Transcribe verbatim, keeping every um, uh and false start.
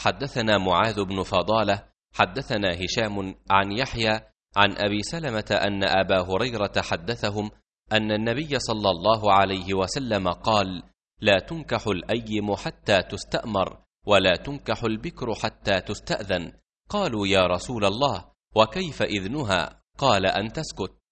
حدثنا معاذ بن فضالة حدثنا هشام عن يحيى عن أبي سلمة أن أبا هريرة حدثهم أن النبي صلى الله عليه وسلم قال: لا تنكح الأيم حتى تستأمر، ولا تنكح البكر حتى تستأذن. قالوا: يا رسول الله، وكيف إذنها؟ قال: أن تسكت.